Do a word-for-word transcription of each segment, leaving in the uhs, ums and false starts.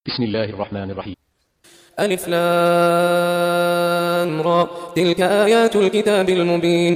بسم الله الرحمن الرحيم. ألف لام را تلك آيات الكتاب المبين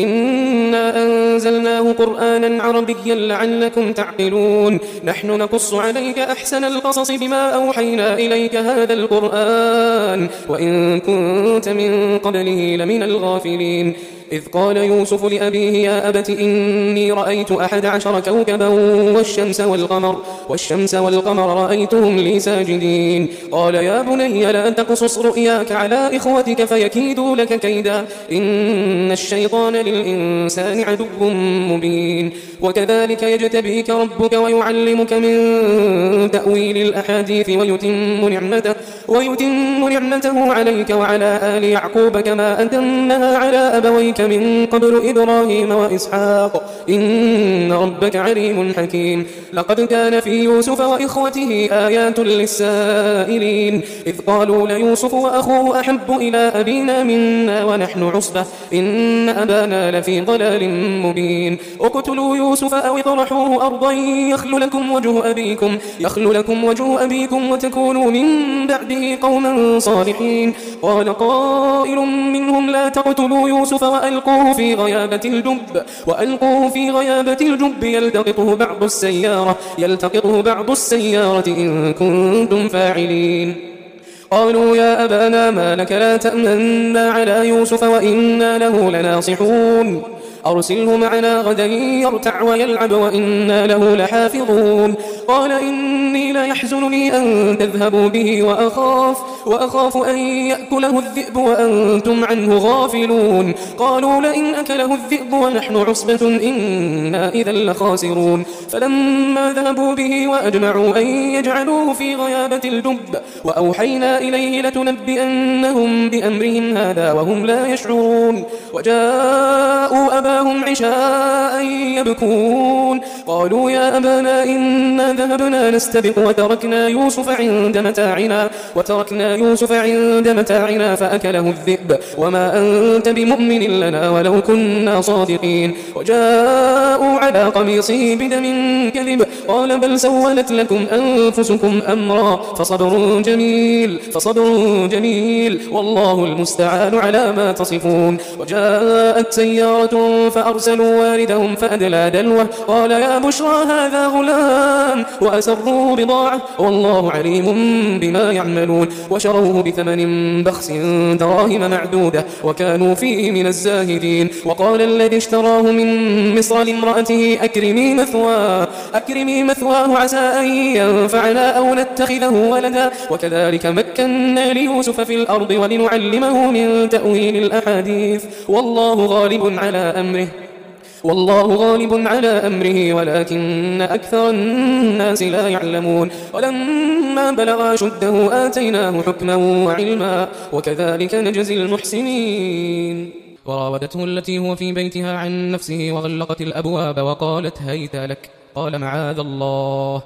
إنا أنزلناه قرآنا عربيا لعلكم تعقلون نحن نقص عليك أحسن القصص بما أوحينا إليك هذا القرآن وإن كنت من قبله لمن الغافلين إذ قال يوسف لأبيه يا أبت إني رأيت أحد عشر كوكبا والشمس والقمر والشمس والقمر رأيتهم لي ساجدين قال يا بني لا تقصص رؤياك على إخوتك فيكيدوا لك كيدا إن الشيطان للإنسان عدو مبين وكذلك يجتبيك ربك ويعلمك من تأويل الأحاديث ويتم نعمته, ويتم نعمته عليك وعلى آل يعقوب كما أتمها على أبويك من قبل إبراهيم وإسحاق إن ربك عليم حكيم لقد كان في يوسف وإخوته آيات للسائلين إذ قالوا ليوسف وأخوه أحب إلى أبينا منا ونحن عصبة إن أبانا لفي ضلال مبين اقتلوا يوسف أو اطرحوه أرضا يخل لكم وجه أبيكم, يخل لكم وجه أبيكم وتكونوا من بعده قوما صالحين قال قائل منهم لا تقتلوا يوسف وألقوه في غيابة الجب وألقوه في غيابة الجب يلتقطه بعض السيارة يلتقطه بعض السيارة إن كنتم فاعلين قالوا يا أبانا ما لك لا تأمنا على يوسف وإنا له لناصحون أرسله معنا غدا يرتع ويلعب وإنا له لحافظون قال إني ليحزنني أن تذهبوا به وأخاف, وأخاف أن يأكله الذئب وأنتم عنه غافلون قالوا لئن أكله الذئب ونحن عصبة إنا إذا لخاسرون فلما ذهبوا به وأجمعوا أن يجعلوه في غيابة الجب وأوحينا إليه لتنبئنهم بأمرهم هذا وهم لا يشعرون وجاءوا أباهم عشاء يبكون قالوا يا أبانا إنا ذهبنا نستبق وتركنا يوسف عند متاعنا وتركنا يوسف عند متاعنا فأكله الذئب وما أنت بمؤمن لنا ولو كنا صادقين وجاءوا على قميصه بدم كذب قال بل سولت لكم أنفسكم أمرا فصبر جميل فصبر جميل والله المستعان على ما تصفون وجاءت سيارة فأرسلوا واردهم فأدلى دلوه قال يا بشرى هذا غلام وأسروا بضاعة والله عليم بما يعملون وشروه بثمن بخس دراهم معدودة وكانوا فيه من الزاهدين وقال الذي اشتراه من مصر لامرأته أكرمي مثواه, أكرمي مثواه عسى أن ينفعنا أو نتخذه ولدا وكذلك مكنا ليوسف في الأرض ولنعلمه من تأويل الأحاديث والله غالب على أمره والله غالب على أمره ولكن أكثر الناس لا يعلمون ولما بلغ أشده آتيناه حكما وعلما وكذلك نجزي المحسنين وراودته التي هو في بيتها عن نفسه وغلقت الأبواب وقالت هيت لك قال معاذ الله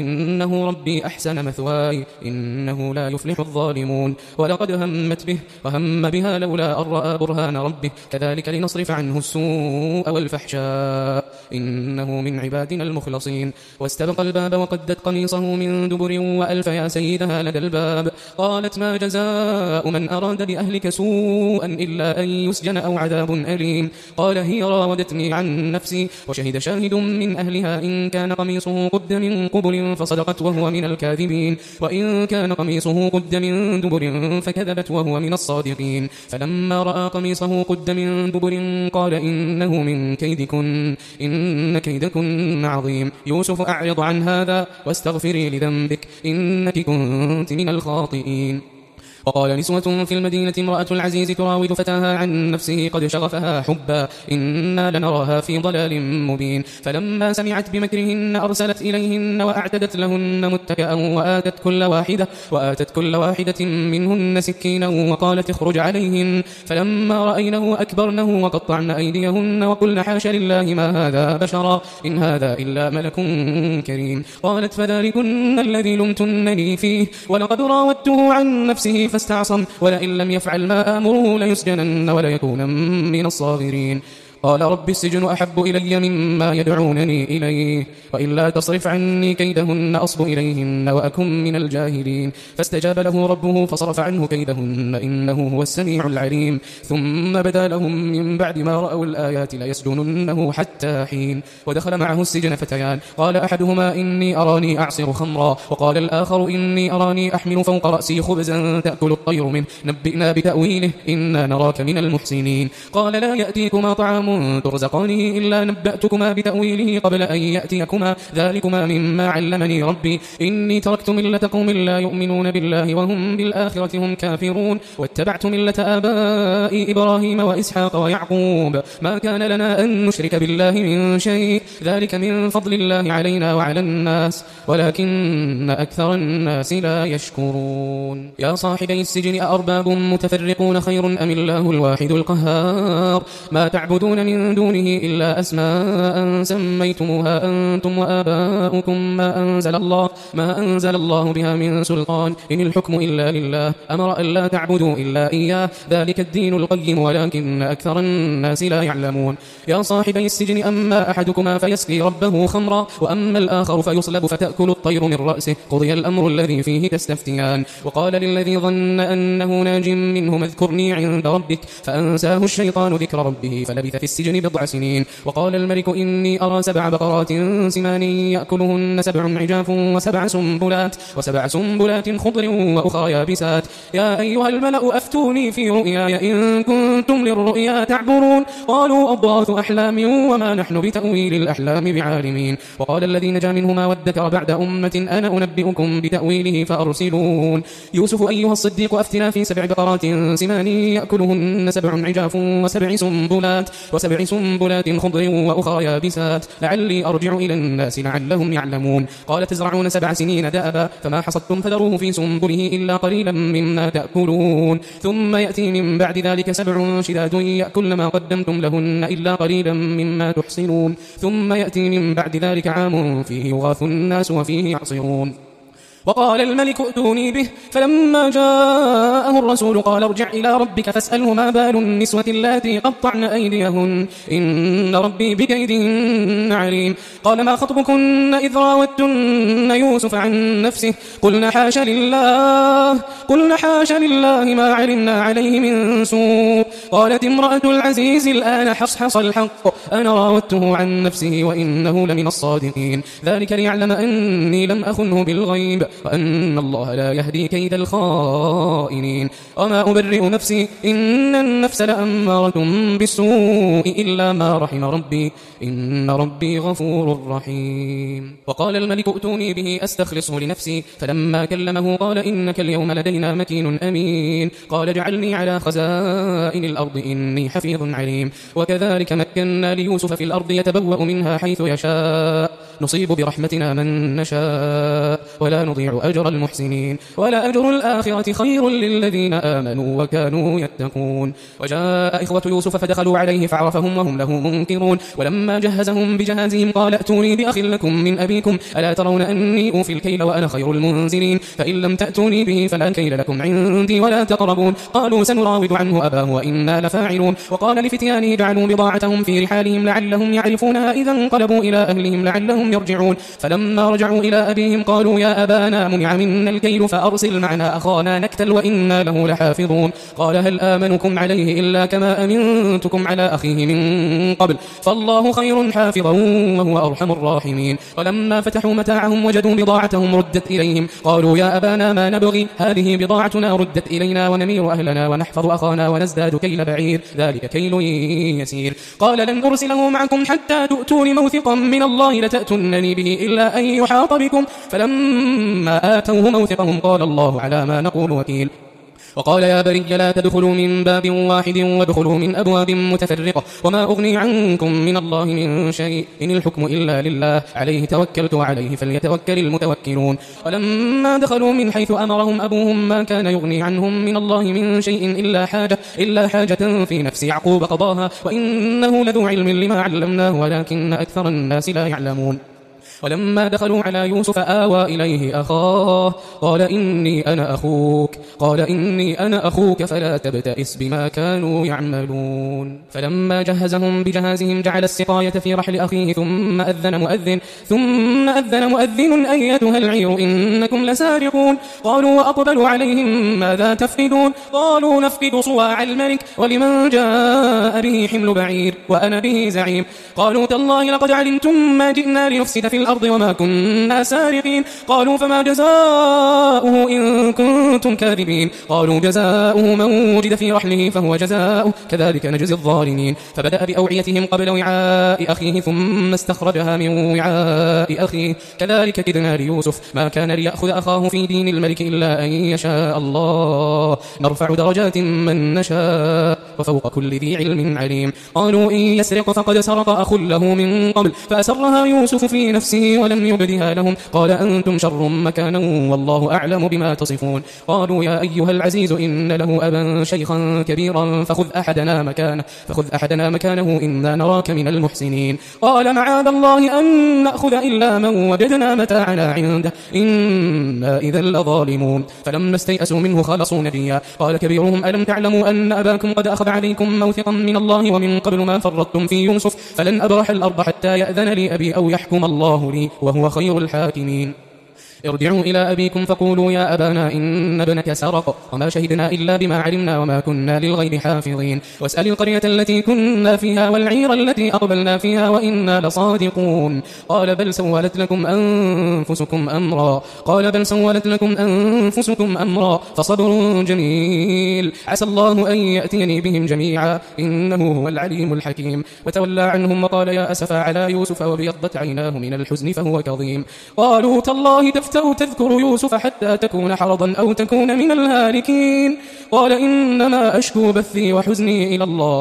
إنه ربي أحسن مثواي إنه لا يفلح الظالمون ولقد همت به وهم بها لولا أن رأى برهان ربه كذلك لنصرف عنه السوء والفحشاء إنه من عبادنا المخلصين واستبق الباب وقدت قميصه من دبر وألف يا سيدها لدى الباب قالت ما جزاء من أراد بأهلك سوءا إلا أن يسجن أو عذاب أليم قال هي راودتني عن نفسي وشهد شاهد من أهلها إن كان قميصه قد من قبل فصدقت وهو من الكاذبين وإن كان قميصه قد من دبر فكذبت وهو من الصادقين فلما رأى قميصه قد من دبر قال إنه من كيدكن إن كيدكن عظيم يوسف أعرض عن هذا واستغفري لذنبك إنك كنت من الخاطئين وقال نسوة في المدينة امرأة العزيز تراود فتاها عن نفسه قد شغفها حبا إنا لنراها في ضلال مبين فلما سمعت بمكرهن أرسلت إليهن وأعتدت لهن متكئا وآتت كل واحدة, وآتت كل واحدة منهن سكينا وقالت اخرج عليهن فلما رأينه أكبرنه وقطعن أيديهن وقلن حاش لله ما هذا بشرا إن هذا إلا ملك كريم قالت فذلكن الذي لمتنني فيه ولقد راودته عن نفسه فاستعصم ولئن لم يفعل ما آمره ليسجنن وليكون من الصاغرين قال رب السجن أحب إلي مما يدعونني إليه وإلا تصرف عني كيدهن أصب إليهن وأكن من الجاهلين فاستجاب له ربه فصرف عنه كيدهن إنه هو السميع العليم ثم بدا لهم من بعد ما رأوا الآيات ليسجننه حتى حين ودخل معه السجن فتيان قال أحدهما إني أراني أعصر خمرا وقال الآخر إني أراني أحمل فوق رأسي خبزا تأكل الطير منه نبئنا بتأويله إنا نراك من المحسنين قال لا يأتيكما طعام ترزقانه إلا نبأتكما بتأويله قبل أن يأتيكما ذلكما مما علمني ربي إني تركت ملة قوم لا يؤمنون بالله وهم بالآخرة هم كافرون واتبعت ملة آبائي إبراهيم وإسحاق ويعقوب ما كان لنا أن نشرك بالله من شيء ذلك من فضل الله علينا وعلى الناس ولكن أكثر الناس لا يشكرون يا صاحبي السجن أأرباب متفرقون خير أم الله الواحد القهار ما تعبدون من دونه إلا أسماء سميتموها أنتم وآباؤكم ما أنزل الله ما أنزل الله بها من سلطان إن الحكم إلا لله أمر أن لا تعبدوا إلا إياه ذلك الدين القيم ولكن أكثر الناس لا يعلمون يا صاحبي السجن أما أحدكما فيسقي ربه خمرا وأما الآخر فيصلب فتأكل الطير من رأسه قضي الأمر الذي فيه تستفتيان وقال للذي ظن أنه ناج منهم اذكرني عند ربك فأنساه الشيطان ذكر ربه فلبث في السجن بضع سنين وقال الملك إني أرى سبع بقرات سمان يأكلهن سبع عجاف وسبع سنبلات وسبع سنبلات خضر وأخرى يابسات يا أيها الملأ أفتوني في رؤياي إن كنتم للرؤيا تعبرون قالوا أضغاث أحلام وما نحن بتأويل الأحلام بعالمين وقال الذي نجا منهما وادكر بعد أمة أنا أنبئكم بتأويله فأرسلون يوسف أيها الصديق أفتنا في سبع بقرات سمان يأكلهن سبع عجاف وسبع سنبلات وسبع سنبلات خضر وأخرى يابسات لعلي أرجع إلى الناس لعلهم يعلمون قال تزرعون سبع سنين دأبا فما حصدتم فذروه في سنبله إلا قليلا مما تأكلون ثم يأتي من بعد ذلك سبع شداد يأكلن ما قدمتم لهن إلا قليلا مما تحصنون ثم يأتي من بعد ذلك عام فيه يغاث الناس وفيه يعصرون وقال الملك ائتوني به فلما جاءه الرسول قال ارجع إلى ربك فاسأله ما بال النسوة اللاتي قطعن أيديهن إن ربي بكيدهن عليم قال ما خطبكن إذ راوتن يوسف عن نفسه قلنا حاش لله قلنا حاش لله ما علمنا عليه من سوء قالت امرأة العزيز الآن حصحص الحق أنا راودته عن نفسه وإنه لمن الصادقين ذلك ليعلم أني لم أخنه بالغيب وأن الله لا يهدي كيد الخائنين وما أبرئ نفسي إن النفس لأمارة بالسوء إلا ما رحم ربي إن ربي غفور رحيم وقال الملك ائتوني به أستخلصه لنفسي فلما كلمه قال إنك اليوم لدينا مكين أمين قال اجعلني على خزائن الأرض إني حفيظ عليم وكذلك مكنا ليوسف في الأرض يتبوأ منها حيث يشاء نصيب برحمتنا من نشاء ولا نضيع أجر المحسنين ولا أجر الآخرة خير للذين آمنوا وكانوا يتقون وجاء إخوة يوسف فدخلوا عليه فعرفهم وهم له منكرون ولما جهزهم بجهازهم قال ائتوني بأخ لكم من أبيكم ألا ترون أني أوفي الكيل وأنا خير المنزلين فإن لم تأتوني به فلا كيل لكم عندي ولا تقربون قالوا سنراود عنه أباه وإنا لفاعلون وقال لفتيانه جعلوا بضاعتهم في رحالهم لعلهم يعرفونها إذا انقلبوا إلى أهلهم لعلهم يرجعون فلما رجعوا إلى أبيهم قالوا يا أبانا منع منا الكيل فأرسل معنا أخانا نكتل وإنا له لحافظون قال هل آمنكم عليه إلا كما أمنتكم على أخيه من قبل فالله خير حافظا وهو أرحم الراحمين ولما فتحوا متاعهم وجدوا بضاعتهم ردت إليهم قالوا يا أبانا ما نبغي هذه بضاعتنا ردت إلينا ونمير أهلنا ونحفظ أخانا ونزداد كيل بعير ذلك كيل يسير قال لن أرسله معكم حتى تؤتون موثقا من الله لتأتونني به إلا أن يحاط بكم فلما آتوه موثقهم قال الله على ما نقول وكيل وقال يا بري لا تدخلوا من باب واحد وادخلوا من أبواب متفرقة وما أغني عنكم من الله من شيء إن الحكم إلا لله عليه توكلت وعليه فليتوكل المتوكلون ولما دخلوا من حيث أمرهم أبوهم ما كان يغني عنهم من الله من شيء إلا حاجة, إلا حاجة في نفس يعقوب قضاها وإنه لذو علم لما علمناه ولكن أكثر الناس لا يعلمون ولما دخلوا على يوسف آوى إليه أخاه قال إني أنا أخوك قال إني أنا أخوك فلا تبتئس بما كانوا يعملون. فلما جهزهم بجهازهم جعل السقاية في رحل أخيه ثم أذن مؤذن ثم أذن مؤذن أيتها العير إنكم لسارقون. قالوا وأقبلوا عليهم ماذا تفقدون؟ قالوا نفقد صواع الملك ولمن جاء به حمل بعير وأنا به زعيم. قالوا تالله لقد علمتم ما جئنا لنفسد في الأرض وما كنا سارقين. قالوا فما جزاؤه إن كنتم كاذبين؟ قالوا جزاؤه من وجد في رحله فهو جزاؤه كذلك نجزي الظالمين. فبدأ بأوعيتهم قبل وعاء أخيه ثم استخرجها من وعاء أخيه كذلك كدنا ليوسف ما كان ليأخذ أخاه في دين الملك إلا أن يشاء الله نرفع درجات من نشاء وفوق كل ذي علم عليم. قالوا إن يسرق فقد سرق أخ له من قبل فأسرها يوسف في نفسه ولم يبدها لهم قال أنتم شر مكانا والله أعلم بما تصفون. قالوا يا أيها العزيز إن له أبا شيخا كبيرا فخذ أحدنا مكانه فخذ أحدنا مكانه إنا نراك من المحسنين. قال معاذ الله أن نأخذ إلا من وجدنا متاعنا عنده إنا إذا لظالمون. فلما استيئسوا منه خلصوا نجيا قال كبيرهم ألم تعلموا أن أباكم قد أخذ عليكم موثقا من الله ومن قبل ما فرطتم في يوسف فلن أبرح الأرض حتى يأذن لي أبي أو يحكم الله لي وهو خير الحاكمين. ارجعوا إلى أبيكم فقولوا يا أبانا إن ابنك سرق وما شهدنا إلا بما علمنا وما كنا للغيب حافظين. واسأل القرية التي كنا فيها والعير التي أقبلنا فيها وإنا لصادقون. قال بل سولت لكم أنفسكم أمرا قال بل سولت لكم أنفسكم أمرا فصبر جميل عسى الله أن يأتيني بهم جميعا إنه هو العليم الحكيم. وتولى عنهم وقال يا أسفا على يوسف وابيضت عيناه من الحزن فهو كظيم. قالوا تالله تفتأ تذكر يوسف حتى تكون حرضا أو تكون من الهالكين. قال إنما أشكو بثي وحزني إلى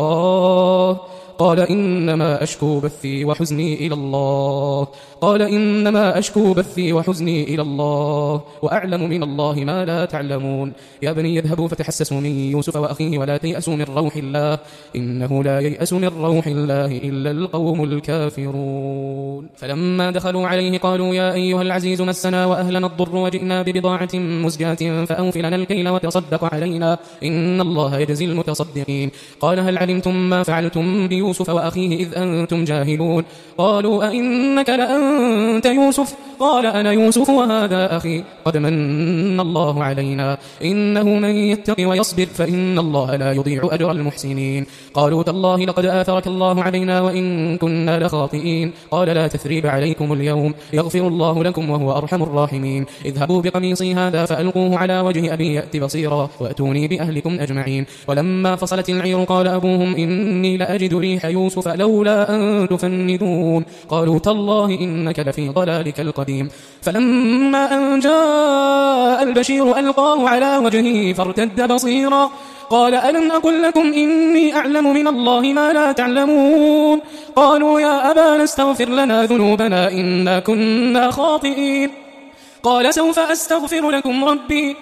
الله قال إنما أشكو بثي وحزني إلى الله قال إنما أشكو بثي وحزني إلى الله وأعلم من الله ما لا تعلمون. يا بني اذهبوا فتحسسوا من يوسف وأخيه ولا تيأسوا من روح الله إنه لا ييأس من روح الله إلا القوم الكافرون. فلما دخلوا عليه قالوا يا أيها العزيز مسنا وأهلنا الضر وجئنا ببضاعة مزجاة فأوف لنا الكيل وتصدق علينا إن الله يجزي المتصدقين. قال هل علمتم ما فعلتم بيوسف وأخيه إذ أنتم جاهلون؟ قالوا أئنك لأنت يوسف؟ قال أنا يوسف وهذا أخي قد من الله علينا إنه من يتق ويصبر فإن الله لا يضيع أجر المحسنين. قالوا تالله لقد آثرك الله علينا وإن كنا لخاطئين. قال لا تثريب عليكم اليوم يغفر الله لكم وهو أرحم الراحمين. اذهبوا بقميصي هذا فألقوه على وجه أبي يأت بصيرا وأتوني بأهلكم أجمعين. ولما فصلت العير قال أبوهم إني لأجد ريح يوسف لولا أن تفندون. قالوا تالله إنك لفي ضلالك القديم. فلما أن جاء البشير ألقاه على وجهه فارتد بصيرا قال ألم أقل لكم إني أعلم من الله ما لا تعلمون؟ قالوا يا أبانا استغفر لنا ذنوبنا إنا كنا خاطئين. قال سوف أستغفر لكم ربي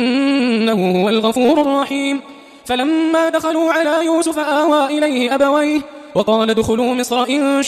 إنه هو الغفور الرحيم. فلما دخلوا على يوسف آوى إليه أبويه وقال ادخلوا مصر إن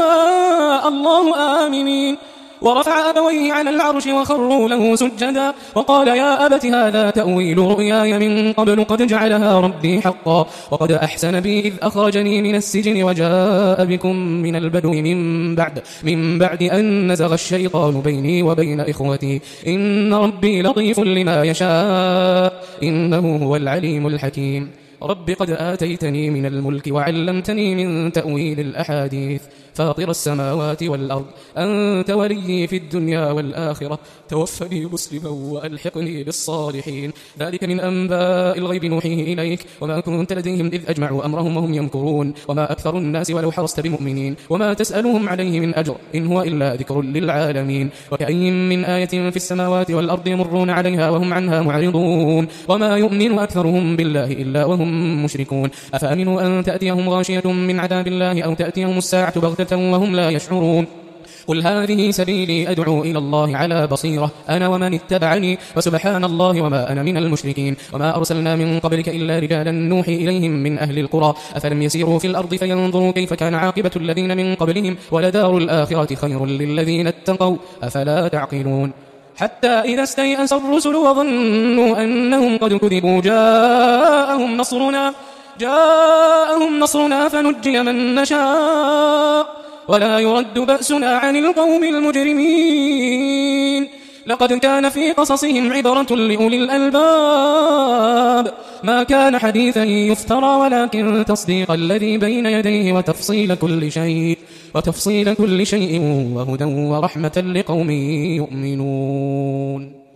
شاء الله آمنين. ورفع أبويه على العرش وخروا له سجدا وقال يا أبت هذا تأويل رؤياي من قبل قد جعلها ربي حقا وقد أحسن بي إذ أخرجني من السجن وجاء بكم من البدو من بعد من بعد أن نزغ الشيطان بيني وبين إخوتي إن ربي لطيف لما يشاء إنه هو العليم الحكيم. رب قد آتيتني من الملك وعلمتني من تأويل الأحاديث فاطر السماوات والأرض أنت ولي في الدنيا والآخرة توفني مسلما وألحقني بالصالحين. ذلك من أنباء الغيب نوحيه إليك وما كنت لديهم إذ أجمعوا أمرهم وهم يمكرون وما أكثر الناس ولو حرصت بمؤمنين وما تسألهم عليه من أجر إن هو إلا ذكر للعالمين. وكأي من آية في السماوات والأرض يمرون عليها وهم عنها معرضون وما يؤمن أكثرهم بالله إلا وهم مشركون. أفأمنوا أن تأتيهم غاشية من عذاب الله أو تأتيهم الساعة بغتة وهم لا يشعرون قل هذه سبيلي أدعو إلى الله على بصيرة أنا ومن اتبعني وسبحان الله وما أنا من المشركين وما أرسلنا من قبلك إلا رجالا نوحي إليهم من أهل القرى أفلم يسيروا في الأرض فينظروا كيف كان عاقبة الذين من قبلهم ولدار الآخرة خير للذين اتقوا أفلا تعقلون حتى إذا استيأس الرسل وظنوا أنهم قد كذبوا جاءهم نصرنا جاءهم نصرنا فنجي من نشاء ولا يرد بأسنا عن القوم المجرمين لقد كان في قصصهم عبرة لأولي الألباب ما كان حديثا يفترى ولكن تصديق الذي بين يديه وتفصيل كل شيء وتفصيل كل شيء وهدى ورحمة لقوم يؤمنون.